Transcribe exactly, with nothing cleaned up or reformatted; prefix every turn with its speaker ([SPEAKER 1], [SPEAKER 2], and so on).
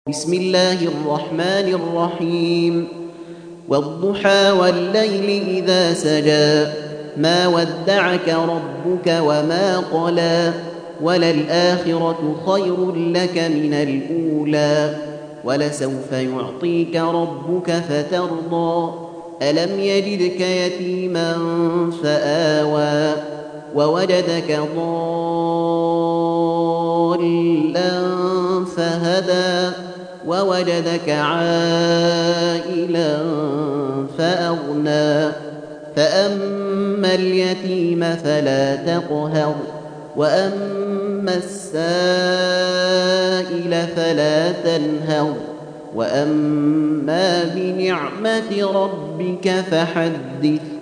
[SPEAKER 1] بسم الله الرحمن الرحيم والضحى والليل إذا سجى ما ودعك ربك وما قلى وللآخرة خير لك من الأولى ولسوف يعطيك ربك فترضى ألم يجدك يتيما فآوى ووجدك ضالا فهدى ووجدك عائلا فأغنى فأما اليتيم فلا تقهر وأما السائل فلا تنهر وأما بنعمة ربك فحدث